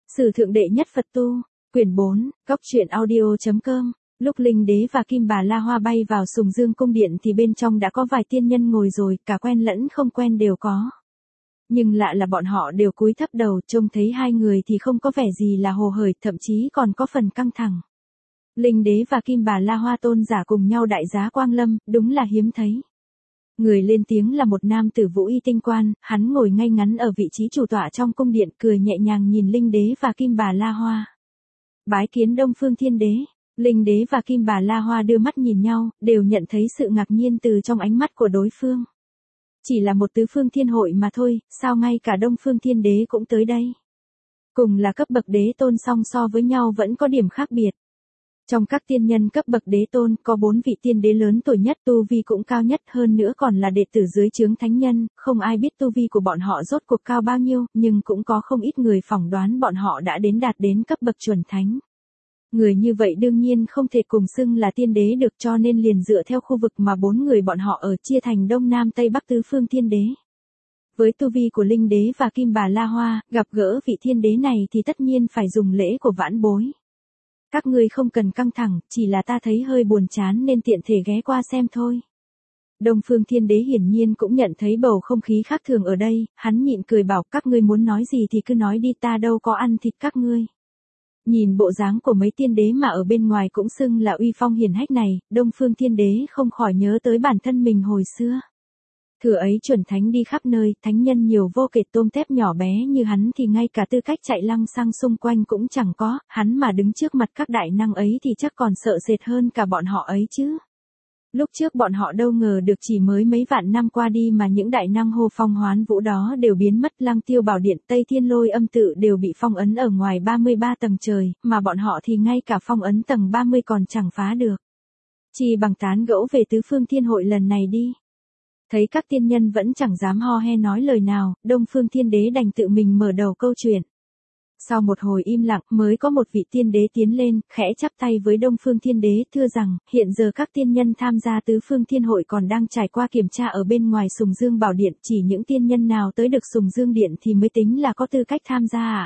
Sử thượng đệ nhất Phật tu, quyển 4, góc truyện audio.com. Lúc Linh Đế và Kim Bà La Hoa bay vào Sùng Dương cung điện thì bên trong đã có vài tiên nhân ngồi rồi, cả quen lẫn không quen đều có. Nhưng lạ là bọn họ đều cúi thấp đầu, trông thấy hai người thì không có vẻ gì là hồ hởi, thậm chí còn có phần căng thẳng. Linh Đế và Kim Bà La Hoa tôn giả cùng nhau đại giá quang lâm, đúng là hiếm thấy. Người lên tiếng là một nam tử vũ y tinh quan, hắn ngồi ngay ngắn ở vị trí chủ tọa trong cung điện, cười nhẹ nhàng nhìn Linh Đế và Kim Bà La Hoa. Bái kiến Đông Phương Thiên Đế. Linh Đế và Kim Bà La Hoa đưa mắt nhìn nhau, đều nhận thấy sự ngạc nhiên từ trong ánh mắt của đối phương. Chỉ là một tứ phương thiên hội mà thôi, sao ngay cả Đông Phương Thiên Đế cũng tới đây? Cùng là cấp bậc đế tôn song so với nhau vẫn có điểm khác biệt. Trong các tiên nhân cấp bậc đế tôn, có 4 vị tiên đế lớn tuổi nhất, tu vi cũng cao nhất, hơn nữa còn là đệ tử dưới trướng thánh nhân, không ai biết tu vi của bọn họ rốt cuộc cao bao nhiêu, nhưng cũng có không ít người phỏng đoán bọn họ đã đạt đến cấp bậc chuẩn thánh. Người như vậy đương nhiên không thể cùng xưng là tiên đế được, cho nên liền dựa theo khu vực mà 4 người bọn họ ở chia thành Đông Nam Tây Bắc tứ phương thiên đế. Với tu vi của Linh Đế và Kim Bà La Hoa, gặp gỡ vị thiên đế này thì tất nhiên phải dùng lễ của vãn bối. Các ngươi không cần căng thẳng, chỉ là ta thấy hơi buồn chán nên tiện thể ghé qua xem thôi. Đông Phương Thiên Đế hiển nhiên cũng nhận thấy bầu không khí khác thường ở đây, hắn nhịn cười bảo các ngươi muốn nói gì thì cứ nói đi, ta đâu có ăn thịt các ngươi. Nhìn bộ dáng của mấy tiên đế mà ở bên ngoài cũng xưng là uy phong hiển hách này, Đông Phương Thiên Đế không khỏi nhớ tới bản thân mình hồi xưa. Thừa ấy chuẩn thánh đi khắp nơi, thánh nhân nhiều vô kể, tôm tép nhỏ bé như hắn thì ngay cả tư cách chạy lăng xăng xung quanh cũng chẳng có, hắn mà đứng trước mặt các đại năng ấy thì chắc còn sợ sệt hơn cả bọn họ ấy chứ. Lúc trước bọn họ đâu ngờ được chỉ mới mấy vạn năm qua đi mà những đại năng hô phong hoán vũ đó đều biến mất, Lăng Tiêu Bảo Điện, Tây Thiên Lôi Âm Tự đều bị phong ấn ở ngoài 33 tầng trời, mà bọn họ thì ngay cả phong ấn tầng 30 còn chẳng phá được. Chỉ bằng tán gẫu về tứ phương thiên hội lần này đi. Thấy các tiên nhân vẫn chẳng dám ho he nói lời nào, Đông Phương Thiên Đế đành tự mình mở đầu câu chuyện. Sau một hồi im lặng mới có một vị tiên đế tiến lên, khẽ chắp tay với Đông Phương Thiên Đế, thưa rằng, hiện giờ các tiên nhân tham gia tứ phương thiên hội còn đang trải qua kiểm tra ở bên ngoài Sùng Dương Bảo Điện, chỉ những tiên nhân nào tới được Sùng Dương Điện thì mới tính là có tư cách tham gia ạ.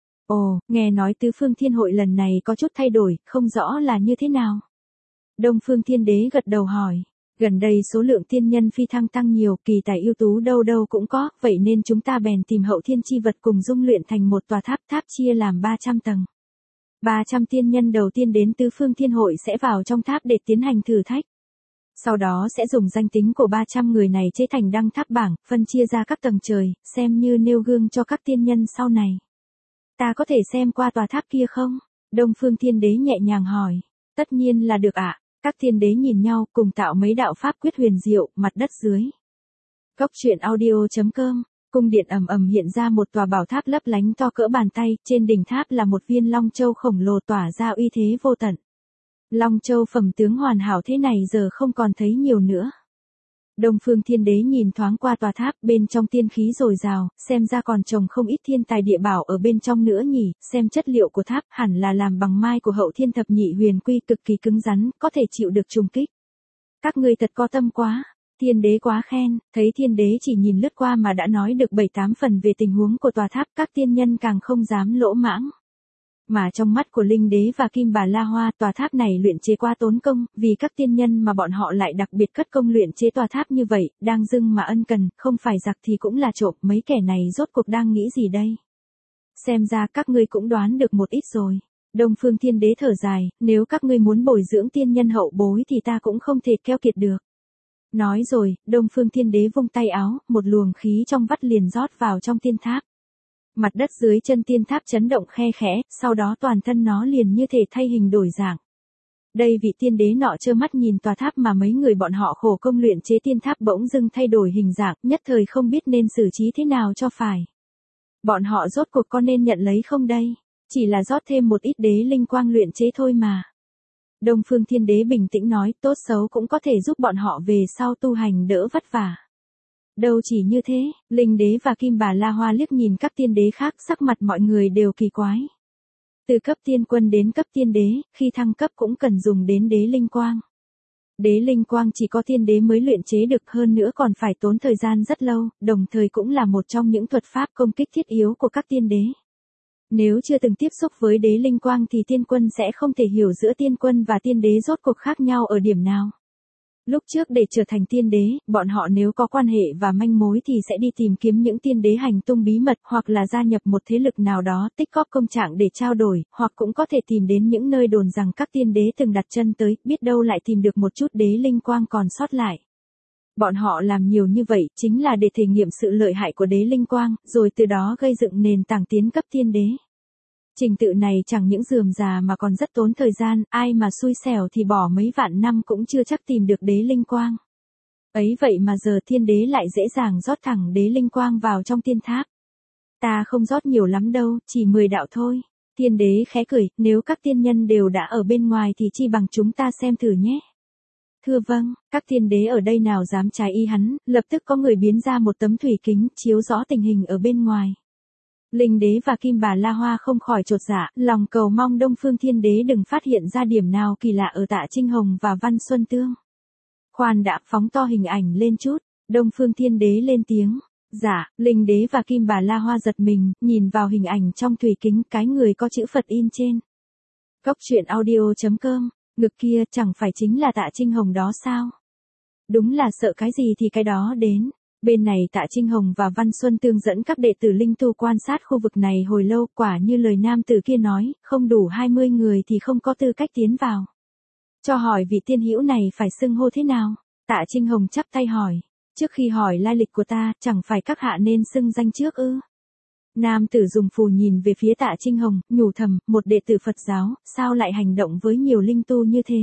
Ồ, nghe nói tứ phương thiên hội lần này có chút thay đổi, không rõ là như thế nào. Đông Phương Thiên Đế gật đầu hỏi. Gần đây số lượng tiên nhân phi thăng tăng nhiều, kỳ tài ưu tú đâu đâu cũng có, vậy nên chúng ta bèn tìm hậu thiên chi vật cùng dung luyện thành một tòa tháp, tháp chia làm 300 tầng. 300 tiên nhân đầu tiên đến tứ phương thiên hội sẽ vào trong tháp để tiến hành thử thách. Sau đó sẽ dùng danh tính của 300 người này chế thành đăng tháp bảng, phân chia ra các tầng trời, xem như nêu gương cho các tiên nhân sau này. Ta có thể xem qua tòa tháp kia không? Đông Phương Thiên Đế nhẹ nhàng hỏi. Tất nhiên là được ạ. Các thiên đế nhìn nhau cùng tạo mấy đạo pháp quyết huyền diệu, mặt đất dưới. Góc truyện audio.com, cung điện ầm ầm hiện ra một tòa bảo tháp lấp lánh to cỡ bàn tay, trên đỉnh tháp là một viên long châu khổng lồ tỏa ra uy thế vô tận. Long châu phẩm tướng hoàn hảo thế này giờ không còn thấy nhiều nữa. Đông Phương Thiên Đế nhìn thoáng qua tòa tháp, bên trong tiên khí dồi dào, xem ra còn trồng không ít thiên tài địa bảo ở bên trong nữa nhỉ, xem chất liệu của tháp hẳn là làm bằng mai của hậu thiên thập nhị huyền quy, cực kỳ cứng rắn, có thể chịu được trùng kích. Các ngươi thật có tâm quá, Thiên Đế quá khen, thấy Thiên Đế chỉ nhìn lướt qua mà đã nói được 7-8 phần về tình huống của tòa tháp, các tiên nhân càng không dám lỗ mãng. Mà trong mắt của Linh Đế và Kim Bà La Hoa, tòa tháp này luyện chế quá tốn công, vì các tiên nhân mà bọn họ lại đặc biệt cất công luyện chế tòa tháp như vậy, đang dưng mà ân cần, không phải giặc thì cũng là trộm, mấy kẻ này rốt cuộc đang nghĩ gì đây? Xem ra các ngươi cũng đoán được một ít rồi. Đông Phương Thiên Đế thở dài, nếu các ngươi muốn bồi dưỡng tiên nhân hậu bối thì ta cũng không thể keo kiệt được. Nói rồi, Đông Phương Thiên Đế vung tay áo, một luồng khí trong vắt liền rót vào trong tiên tháp. Mặt đất dưới chân tiên tháp chấn động khe khẽ, sau đó toàn thân nó liền như thể thay hình đổi dạng. Đây vị tiên đế nọ trơ mắt nhìn tòa tháp mà mấy người bọn họ khổ công luyện chế tiên tháp bỗng dưng thay đổi hình dạng, nhất thời không biết nên xử trí thế nào cho phải. Bọn họ rốt cuộc có nên nhận lấy không đây? Chỉ là rót thêm một ít đế linh quang luyện chế thôi mà. Đông Phương Thiên Đế bình tĩnh nói, tốt xấu cũng có thể giúp bọn họ về sau tu hành đỡ vất vả. Đâu chỉ như thế, Linh Đế và Kim Bà La Hoa liếc nhìn các tiên đế khác, sắc mặt mọi người đều kỳ quái. Từ cấp tiên quân đến cấp tiên đế, khi thăng cấp cũng cần dùng đến đế linh quang. Đế linh quang chỉ có tiên đế mới luyện chế được, hơn nữa còn phải tốn thời gian rất lâu, đồng thời cũng là một trong những thuật pháp công kích thiết yếu của các tiên đế. Nếu chưa từng tiếp xúc với đế linh quang thì tiên quân sẽ không thể hiểu giữa tiên quân và tiên đế rốt cuộc khác nhau ở điểm nào. Lúc trước để trở thành tiên đế, bọn họ nếu có quan hệ và manh mối thì sẽ đi tìm kiếm những tiên đế hành tung bí mật hoặc là gia nhập một thế lực nào đó tích góp công trạng để trao đổi, hoặc cũng có thể tìm đến những nơi đồn rằng các tiên đế từng đặt chân tới, biết đâu lại tìm được một chút đế linh quang còn sót lại. Bọn họ làm nhiều như vậy chính là để thể nghiệm sự lợi hại của đế linh quang, rồi từ đó gây dựng nền tảng tiến cấp tiên đế. Trình tự này chẳng những rườm rà mà còn rất tốn thời gian, ai mà xui xẻo thì bỏ mấy vạn năm cũng chưa chắc tìm được đế linh quang. Ấy vậy mà giờ thiên đế lại dễ dàng rót thẳng đế linh quang vào trong tiên tháp. Ta không rót nhiều lắm đâu, chỉ 10 đạo thôi. Thiên đế khẽ cười, nếu các tiên nhân đều đã ở bên ngoài thì chi bằng chúng ta xem thử nhé. Thưa vâng, các thiên đế ở đây nào dám trái ý hắn, lập tức có người biến ra một tấm thủy kính chiếu rõ tình hình ở bên ngoài. Linh đế và Kim Bà La Hoa không khỏi chột dạ, lòng cầu mong Đông Phương Thiên Đế đừng phát hiện ra điểm nào kỳ lạ ở Tạ Trinh Hồng và Văn Xuân Tương. Khoan đã, phóng to hình ảnh lên chút, Đông Phương Thiên Đế lên tiếng. Dạ, Linh đế và Kim Bà La Hoa giật mình, nhìn vào hình ảnh trong thủy kính, cái người có chữ Phật in trên. Cốc truyện audio.com, ngực kia chẳng phải chính là Tạ Trinh Hồng đó sao? Đúng là sợ cái gì thì cái đó đến. Bên này Tạ Trinh Hồng và Văn Xuân Tương dẫn các đệ tử linh tu quan sát khu vực này hồi lâu, quả như lời nam tử kia nói, không đủ 20 người thì không có tư cách tiến vào. Cho hỏi vị tiên hữu này phải xưng hô thế nào? Tạ Trinh Hồng chắp tay hỏi, trước khi hỏi lai lịch của ta, chẳng phải các hạ nên xưng danh trước ư? Nam tử dùng phù nhìn về phía Tạ Trinh Hồng, nhủ thầm, một đệ tử Phật giáo, sao lại hành động với nhiều linh tu như thế?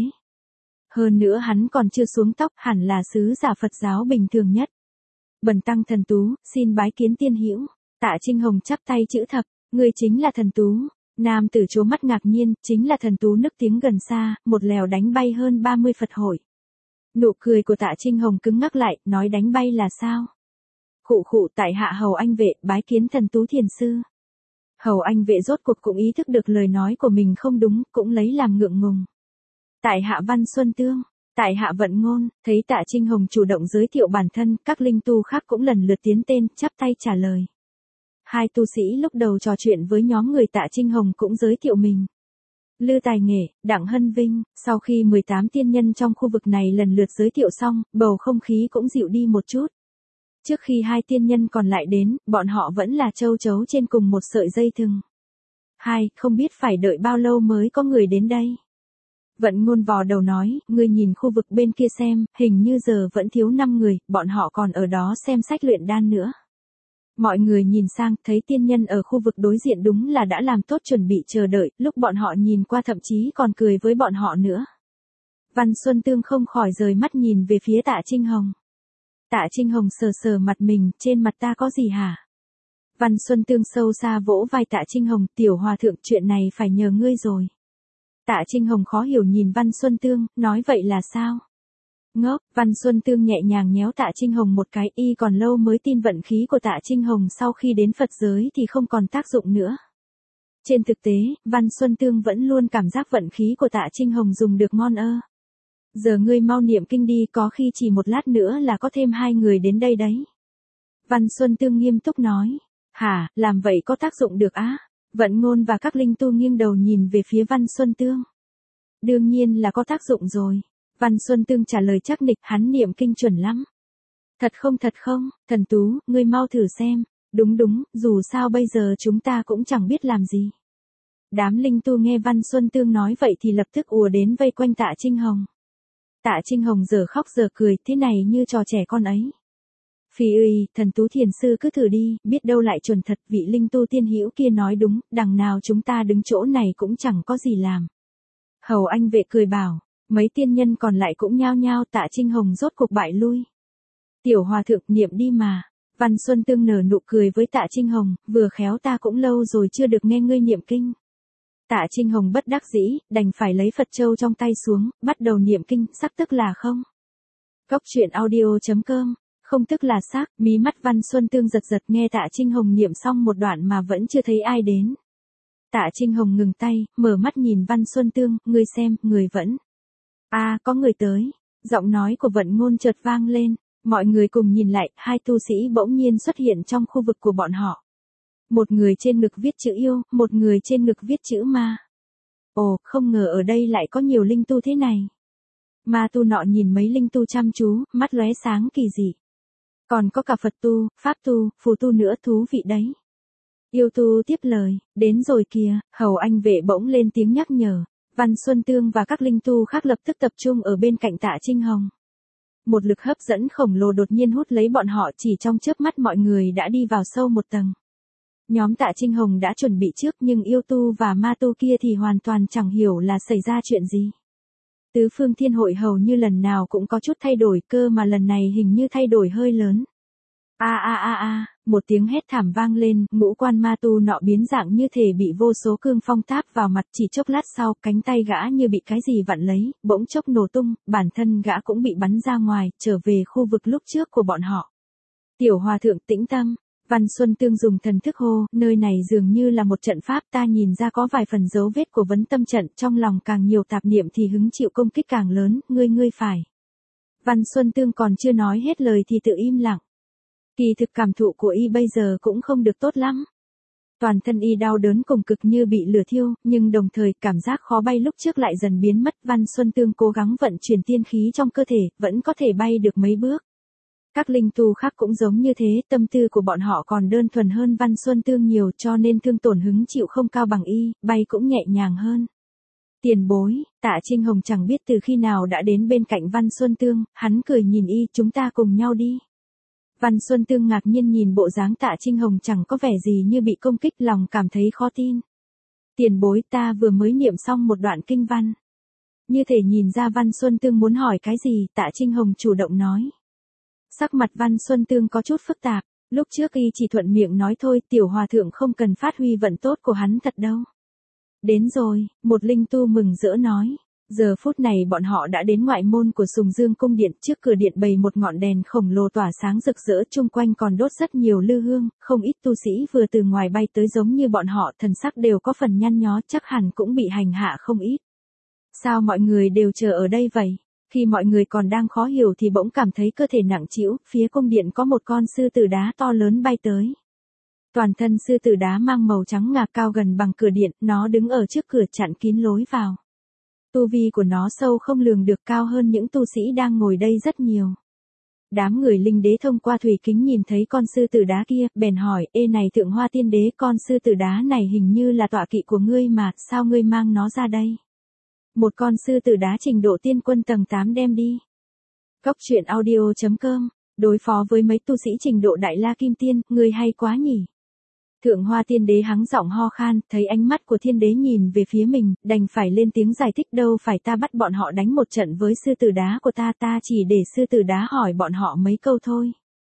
Hơn nữa hắn còn chưa xuống tóc, hẳn là sứ giả Phật giáo bình thường nhất. Bần tăng Thần Tú, xin bái kiến tiên hữu. Tạ Trinh Hồng chắp tay chữ thập, người chính là Thần Tú. Nam tử trố mắt ngạc nhiên, chính là Thần Tú nức tiếng gần xa, một lèo đánh bay hơn 30 Phật hội. Nụ cười của Tạ Trinh Hồng cứng ngắc lại, nói đánh bay là sao? Khụ khụ, tại hạ Hầu Anh Vệ, bái kiến Thần Tú thiền sư. Hầu Anh Vệ rốt cuộc cũng ý thức được lời nói của mình không đúng, cũng lấy làm ngượng ngùng. Tại hạ Văn Xuân Tương. Tại hạ Vận Ngôn, thấy Tạ Trinh Hồng chủ động giới thiệu bản thân, các linh tu khác cũng lần lượt tiến tên, chắp tay trả lời. Hai tu sĩ lúc đầu trò chuyện với nhóm người Tạ Trinh Hồng cũng giới thiệu mình. Lư Tài Nghệ, Đặng Hân Vinh, sau khi 18 tiên nhân trong khu vực này lần lượt giới thiệu xong, bầu không khí cũng dịu đi một chút. Trước khi hai tiên nhân còn lại đến, bọn họ vẫn là châu chấu trên cùng một sợi dây thừng. Không biết phải đợi bao lâu mới có người đến đây. Vận Ngôn vò đầu nói, ngươi nhìn khu vực bên kia xem, hình như giờ vẫn thiếu 5 người, bọn họ còn ở đó xem sách luyện đan nữa. Mọi người nhìn sang, thấy tiên nhân ở khu vực đối diện đúng là đã làm tốt chuẩn bị chờ đợi, lúc bọn họ nhìn qua thậm chí còn cười với bọn họ nữa. Văn Xuân Tương không khỏi rời mắt nhìn về phía Tạ Trinh Hồng. Tạ Trinh Hồng sờ sờ mặt mình, trên mặt ta có gì hả? Văn Xuân Tương sâu xa vỗ vai Tạ Trinh Hồng, tiểu hòa thượng, chuyện này phải nhờ ngươi rồi. Tạ Trinh Hồng khó hiểu nhìn Văn Xuân Tương, nói vậy là sao? Ngốc, Văn Xuân Tương nhẹ nhàng nhéo Tạ Trinh Hồng một cái, y còn lâu mới tin vận khí của Tạ Trinh Hồng sau khi đến Phật giới thì không còn tác dụng nữa. Trên thực tế, Văn Xuân Tương vẫn luôn cảm giác vận khí của Tạ Trinh Hồng dùng được ngon ơ. Giờ ngươi mau niệm kinh đi, có khi chỉ một lát nữa là có thêm 2 người đến đây đấy. Văn Xuân Tương nghiêm túc nói. Hả, làm vậy có tác dụng được á? Vận Ngôn và các linh tu nghiêng đầu nhìn về phía Văn Xuân Tương. Đương nhiên là có tác dụng rồi. Văn Xuân Tương trả lời chắc nịch, hắn niệm kinh chuẩn lắm. Thật không, Thần Tú, ngươi mau thử xem. Đúng, dù sao bây giờ chúng ta cũng chẳng biết làm gì. Đám linh tu nghe Văn Xuân Tương nói vậy thì lập tức ùa đến vây quanh Tạ Trinh Hồng. Tạ Trinh Hồng giờ khóc giờ cười, thế này như trò trẻ con ấy. Phi ơi, Thần Tú thiền sư cứ thử đi, biết đâu lại chuẩn thật, vị linh tu tiên hữu kia nói đúng, đằng nào chúng ta đứng chỗ này cũng chẳng có gì làm. Hầu Anh Vệ cười bảo, mấy tiên nhân còn lại cũng nhao nhao. Tạ Trinh Hồng rốt cục bại lui. Tiểu hòa thượng, niệm đi mà. Văn Xuân Tương nở nụ cười với Tạ Trinh Hồng, vừa khéo ta cũng lâu rồi chưa được nghe ngươi niệm kinh. Tạ Trinh Hồng bất đắc dĩ, đành phải lấy Phật châu trong tay xuống, bắt đầu niệm kinh, sắc tức là không. Cốc truyện audio.com, không tức là sắc, mí mắt Văn Xuân Tương giật giật nghe Tạ Trinh Hồng niệm xong một đoạn mà vẫn chưa thấy ai đến. Tạ Trinh Hồng ngừng tay, mở mắt nhìn Văn Xuân Tương, ngươi xem, người vẫn. Có người tới. Giọng nói của Vận Ngôn chợt vang lên, mọi người cùng nhìn lại, hai tu sĩ bỗng nhiên xuất hiện trong khu vực của bọn họ. Một người trên ngực viết chữ yêu, một người trên ngực viết chữ ma. Ồ, không ngờ ở đây lại có nhiều linh tu thế này. Ma tu nọ nhìn mấy linh tu chăm chú, mắt lóe sáng kỳ dị. Còn có cả Phật tu, Pháp tu, Phù tu nữa, thú vị đấy. Yêu tu tiếp lời, đến rồi kìa, hầu anh vệ bỗng lên tiếng nhắc nhở. Văn Xuân Tương và các linh tu khác lập tức tập trung ở bên cạnh Tạ Trinh Hồng. Một lực hấp dẫn khổng lồ đột nhiên hút lấy bọn họ, chỉ trong chớp mắt mọi người đã đi vào sâu một tầng. Nhóm Tạ Trinh Hồng đã chuẩn bị trước nhưng yêu tu và ma tu kia thì hoàn toàn chẳng hiểu là xảy ra chuyện gì. Tứ phương thiên hội hầu như lần nào cũng có chút thay đổi, cơ mà lần này hình như thay đổi hơi lớn. Một tiếng hét thảm vang lên, ngũ quan ma tu nọ biến dạng như thể bị vô số cương phong táp vào mặt, chỉ chốc lát sau, cánh tay gã như bị cái gì vặn lấy, bỗng chốc nổ tung, bản thân gã cũng bị bắn ra ngoài, trở về khu vực lúc trước của bọn họ. Tiểu hòa thượng tĩnh tâm, Văn Xuân Tương dùng thần thức hô, nơi này dường như là một trận pháp, ta nhìn ra có vài phần dấu vết của vấn tâm trận, trong lòng càng nhiều tạp niệm thì hứng chịu công kích càng lớn, ngươi phải. Văn Xuân Tương còn chưa nói hết lời thì tự im lặng. Kỳ thực cảm thụ của y bây giờ cũng không được tốt lắm. Toàn thân y đau đớn cùng cực như bị lửa thiêu, nhưng đồng thời cảm giác khó bay lúc trước lại dần biến mất. Văn Xuân Tương cố gắng vận chuyển tiên khí trong cơ thể, vẫn có thể bay được mấy bước. Các linh tu khác cũng giống như thế, tâm tư của bọn họ còn đơn thuần hơn Văn Xuân Tương nhiều, cho nên thương tổn hứng chịu không cao bằng y, bay cũng nhẹ nhàng hơn. Tiền bối, Tạ Trinh Hồng chẳng biết từ khi nào đã đến bên cạnh Văn Xuân Tương, hắn cười nhìn y, chúng ta cùng nhau đi. Văn Xuân Tương ngạc nhiên nhìn bộ dáng Tạ Trinh Hồng chẳng có vẻ gì như bị công kích, lòng cảm thấy khó tin. Tiền bối, ta vừa mới niệm xong một đoạn kinh văn. Như thể nhìn ra Văn Xuân Tương muốn hỏi cái gì, Tạ Trinh Hồng chủ động nói. Sắc mặt Văn Xuân Tương có chút phức tạp, lúc trước y chỉ thuận miệng nói thôi, tiểu hòa thượng không cần phát huy vận tốt của hắn thật đâu. Đến rồi, một linh tu mừng rỡ nói. Giờ phút này bọn họ đã đến ngoại môn của Sùng Dương cung điện, trước cửa điện bày một ngọn đèn khổng lồ tỏa sáng rực rỡ, chung quanh còn đốt rất nhiều lư hương, không ít tu sĩ vừa từ ngoài bay tới giống như bọn họ, thần sắc đều có phần nhăn nhó, chắc hẳn cũng bị hành hạ không ít. Sao mọi người đều chờ ở đây vậy? Khi mọi người còn đang khó hiểu thì bỗng cảm thấy cơ thể nặng trĩu, phía cung điện có một con sư tử đá to lớn bay tới. Toàn thân sư tử đá mang màu trắng ngà, cao gần bằng cửa điện, nó đứng ở trước cửa chặn kín lối vào. Tu vi của nó sâu không lường được, cao hơn những tu sĩ đang ngồi đây rất nhiều. Đám người linh đế thông qua thủy kính nhìn thấy con sư tử đá kia, bèn hỏi, ê này Thượng Hoa Tiên Đế, con sư tử đá này hình như là tọa kỵ của ngươi mà, sao ngươi mang nó ra đây? Một con sư tử đá trình độ tiên quân tầng 8 đem đi. Góc truyện audio.com, đối phó với mấy tu sĩ trình độ đại la kim tiên, ngươi hay quá nhỉ? Thượng Hoa Tiên Đế hắng giọng ho khan, thấy ánh mắt của Thiên Đế nhìn về phía mình, đành phải lên tiếng giải thích, đâu phải ta bắt bọn họ đánh một trận với sư tử đá của ta, ta chỉ để sư tử đá hỏi bọn họ mấy câu thôi.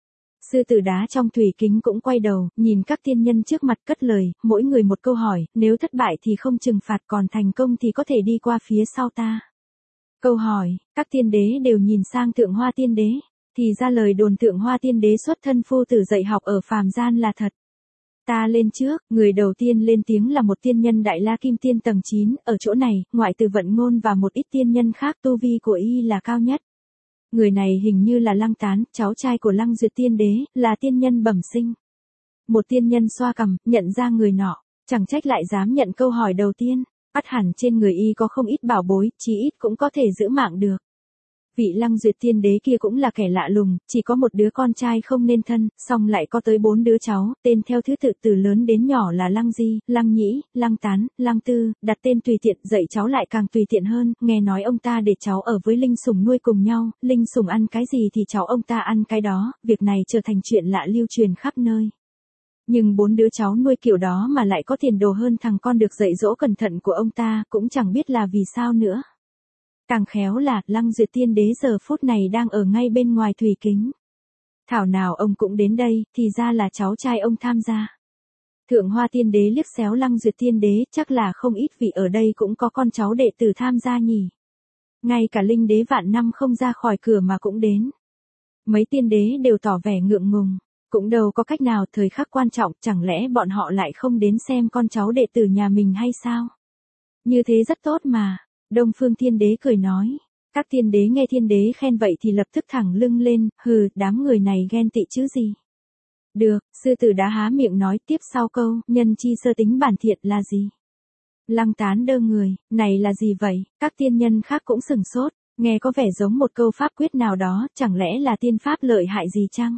Sư tử đá trong thủy kính cũng quay đầu, nhìn các tiên nhân trước mặt cất lời, mỗi người một câu hỏi, nếu thất bại thì không trừng phạt, còn thành công thì có thể đi qua phía sau ta. Câu hỏi, các tiên đế đều nhìn sang Thượng Hoa Tiên Đế, thì ra lời đồn Thượng Hoa Tiên Đế xuất thân phu tử dạy học ở phàm gian là thật. Ta lên trước, người đầu tiên lên tiếng là một tiên nhân đại la kim tiên tầng 9, ở chỗ này, ngoại trừ Vận Ngôn và một ít tiên nhân khác, tu vi của y là cao nhất. Người này hình như là Lăng Tán, cháu trai của Lăng Duyệt Tiên Đế, là tiên nhân bẩm sinh. Một tiên nhân xoa cằm, nhận ra người nọ, chẳng trách lại dám nhận câu hỏi đầu tiên, ắt hẳn trên người y có không ít bảo bối, chí ít cũng có thể giữ mạng được. Vị Lăng Duyệt Tiên Đế kia cũng là kẻ lạ lùng, chỉ có một đứa con trai không nên thân, song lại có tới 4 đứa cháu, tên theo thứ tự từ lớn đến nhỏ là Lăng Di, Lăng Nhĩ, Lăng Tán, Lăng Tư, đặt tên tùy tiện, dạy cháu lại càng tùy tiện hơn, nghe nói ông ta để cháu ở với Linh Sủng nuôi cùng nhau, Linh Sủng ăn cái gì thì cháu ông ta ăn cái đó, việc này trở thành chuyện lạ lưu truyền khắp nơi. Nhưng 4 đứa cháu nuôi kiểu đó mà lại có tiền đồ hơn thằng con được dạy dỗ cẩn thận của ông ta, cũng chẳng biết là vì sao nữa. Càng khéo là, Lăng Duyệt Tiên Đế giờ phút này đang ở ngay bên ngoài thủy kính. Thảo nào ông cũng đến đây, thì ra là cháu trai ông tham gia. Thượng Hoa Tiên Đế liếc xéo Lăng Duyệt Tiên Đế, chắc là không ít vị ở đây cũng có con cháu đệ tử tham gia nhỉ. Ngay cả Linh Đế vạn năm không ra khỏi cửa mà cũng đến. Mấy tiên đế đều tỏ vẻ ngượng ngùng. Cũng đâu có cách nào, thời khắc quan trọng, chẳng lẽ bọn họ lại không đến xem con cháu đệ tử nhà mình hay sao? Như thế rất tốt mà. Đông Phương Thiên Đế cười nói. Các tiên đế nghe Thiên Đế khen vậy thì lập tức thẳng lưng lên, hừ, đám người này ghen tị chứ gì. Được, sư tử đá há miệng nói tiếp sau câu, nhân chi sơ tính bản thiện là gì? Lăng Tán đơ người, này là gì vậy? Các tiên nhân khác cũng sửng sốt, nghe có vẻ giống một câu pháp quyết nào đó, chẳng lẽ là tiên pháp lợi hại gì chăng?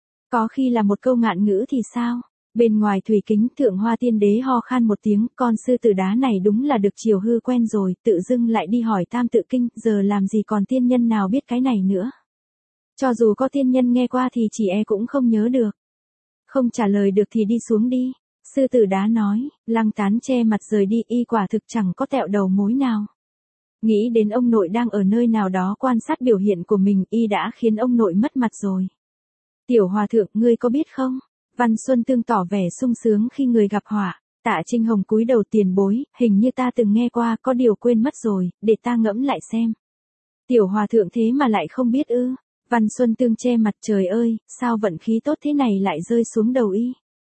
Có khi là một câu ngạn ngữ thì sao? Bên ngoài thủy kính Thượng Hoa Tiên Đế ho khan một tiếng, con sư tử đá này đúng là được chiều hư quen rồi, tự dưng lại đi hỏi Tam Tự Kinh, giờ làm gì còn tiên nhân nào biết cái này nữa. Cho dù có tiên nhân nghe qua thì chỉ e cũng không nhớ được. Không trả lời được thì đi xuống đi. Sư tử đá nói, Lăng Tán che mặt rời đi, y quả thực chẳng có tẹo đầu mối nào. Nghĩ đến ông nội đang ở nơi nào đó quan sát biểu hiện của mình, y đã khiến ông nội mất mặt rồi. Tiểu hòa thượng, ngươi có biết không? Văn Xuân Tương tỏ vẻ sung sướng khi người gặp họa. Tạ Trinh Hồng cúi đầu tiền bối, hình như ta từng nghe qua, có điều quên mất rồi, để ta ngẫm lại xem. Tiểu hòa thượng thế mà lại không biết ư? Văn Xuân Tương che mặt, trời ơi, sao vận khí tốt thế này lại rơi xuống đầu y?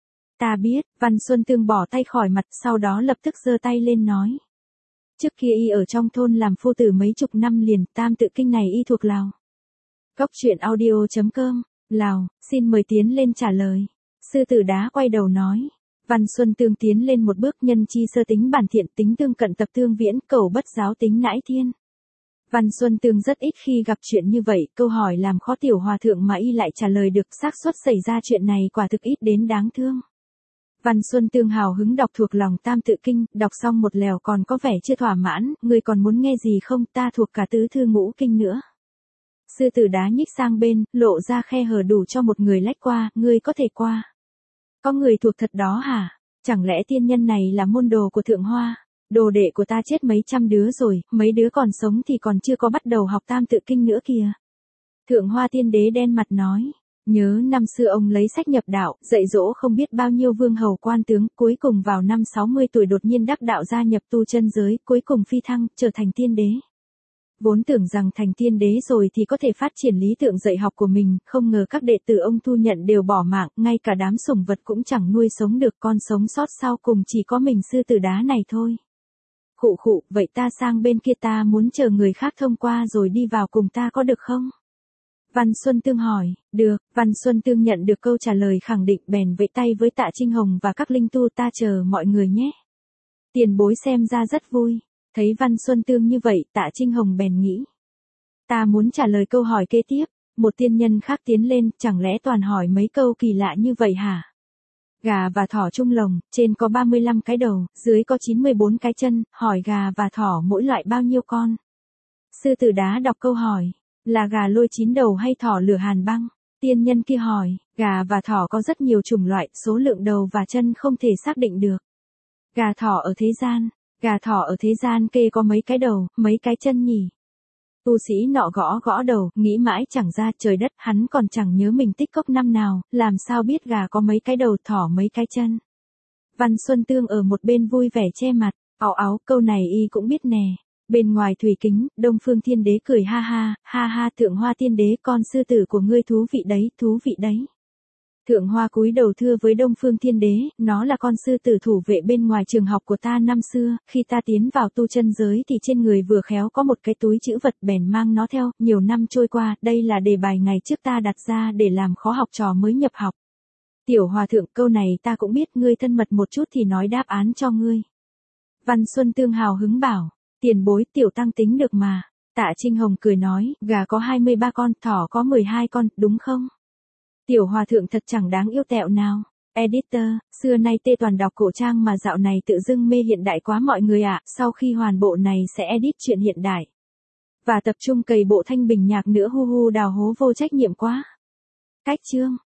Ta biết, Văn Xuân Tương bỏ tay khỏi mặt, sau đó lập tức giơ tay lên nói. Trước kia y ở trong thôn làm phu tử mấy chục năm liền, Tam Tự Kinh này y thuộc Lào. Góc truyện audio.com, Lào, xin mời tiến lên trả lời. Sư tử đá quay đầu nói. Văn Xuân Tương tiến lên một bước, nhân chi sơ tính bản thiện, tính tương cận tập tương viễn, cầu bất giáo tính nãi thiên. Văn Xuân Tương rất ít khi gặp chuyện như vậy, câu hỏi làm khó tiểu hòa thượng mà y lại trả lời được, xác suất xảy ra chuyện này quả thực ít đến đáng thương. Văn Xuân Tương hào hứng đọc thuộc lòng Tam Tự Kinh, đọc xong một lèo còn có vẻ chưa thỏa mãn, ngươi còn muốn nghe gì không, ta thuộc cả tứ thư ngũ kinh nữa. Sư tử đá nhích sang bên, lộ ra khe hở đủ cho một người lách qua, ngươi có thể qua. Có người thuộc thật đó hả? Chẳng lẽ tiên nhân này là môn đồ của Thượng Hoa? Đồ đệ của ta chết mấy trăm đứa rồi, mấy đứa còn sống thì còn chưa có bắt đầu học Tam Tự Kinh nữa kìa. Thượng Hoa Tiên Đế đen mặt nói. Nhớ năm xưa ông lấy sách nhập đạo, dạy dỗ không biết bao nhiêu vương hầu quan tướng, cuối cùng vào năm 60 tuổi đột nhiên đắc đạo gia nhập tu chân giới, cuối cùng phi thăng, trở thành tiên đế. Vốn tưởng rằng thành tiên đế rồi thì có thể phát triển lý tưởng dạy học của mình, không ngờ các đệ tử ông thu nhận đều bỏ mạng, ngay cả đám sủng vật cũng chẳng nuôi sống được, con sống sót sau cùng chỉ có mình sư tử đá này thôi. Khụ khụ, vậy ta sang bên kia, ta muốn chờ người khác thông qua rồi đi vào cùng ta có được không? Văn Xuân Tương hỏi, được, Văn Xuân Tương nhận được câu trả lời khẳng định, bèn vẫy tay với Tạ Trinh Hồng và các linh tu, ta chờ mọi người nhé. Tiền bối xem ra rất vui. Thấy Văn Xuân Tương như vậy, Tạ Trinh Hồng bèn nghĩ. Ta muốn trả lời câu hỏi kế tiếp. Một tiên nhân khác tiến lên, chẳng lẽ toàn hỏi mấy câu kỳ lạ như vậy hả? Gà và thỏ chung lồng, trên có 35 cái đầu, dưới có 94 cái chân, hỏi gà và thỏ mỗi loại bao nhiêu con? Sư tử đá đọc câu hỏi. Là gà lôi 9 đầu hay thỏ lửa hàn băng? Tiên nhân kia hỏi, gà và thỏ có rất nhiều chủng loại, số lượng đầu và chân không thể xác định được. Gà thỏ ở thế gian kê có mấy cái đầu, mấy cái chân nhỉ? Tu sĩ nọ gõ gõ đầu, nghĩ mãi chẳng ra, trời đất, hắn còn chẳng nhớ mình tích cốc năm nào, làm sao biết gà có mấy cái đầu, thỏ mấy cái chân. Văn Xuân Tương ở một bên vui vẻ che mặt, áo áo, câu này y cũng biết nè. Bên ngoài thủy kính, Đông Phương Thiên Đế cười ha ha, Thượng Hoa Tiên Đế, con sư tử của ngươi thú vị đấy. Thượng Hoa cúi đầu thưa với Đông Phương Thiên Đế, nó là con sư tử thủ vệ bên ngoài trường học của ta năm xưa, khi ta tiến vào tu chân giới thì trên người vừa khéo có một cái túi trữ vật, bèn mang nó theo, nhiều năm trôi qua, đây là đề bài ngày trước ta đặt ra để làm khó học trò mới nhập học. Tiểu hòa thượng, câu này ta cũng biết, ngươi thân mật một chút thì nói đáp án cho ngươi. Văn Xuân Tương hào hứng bảo. Tiền bối, tiểu tăng tính được mà. Tạ Trinh Hồng cười nói, gà có 23 con, thỏ có 12 con, đúng không? Tiểu hòa thượng thật chẳng đáng yêu tẹo nào. Editor, xưa nay tê toàn đọc cổ trang mà dạo này tự dưng mê hiện đại quá mọi người ạ, sau khi hoàn bộ này sẽ edit chuyện hiện đại. Và tập trung cày bộ thanh bình nhạc nữa, hu hu, đào hố vô trách nhiệm quá. Cách chương.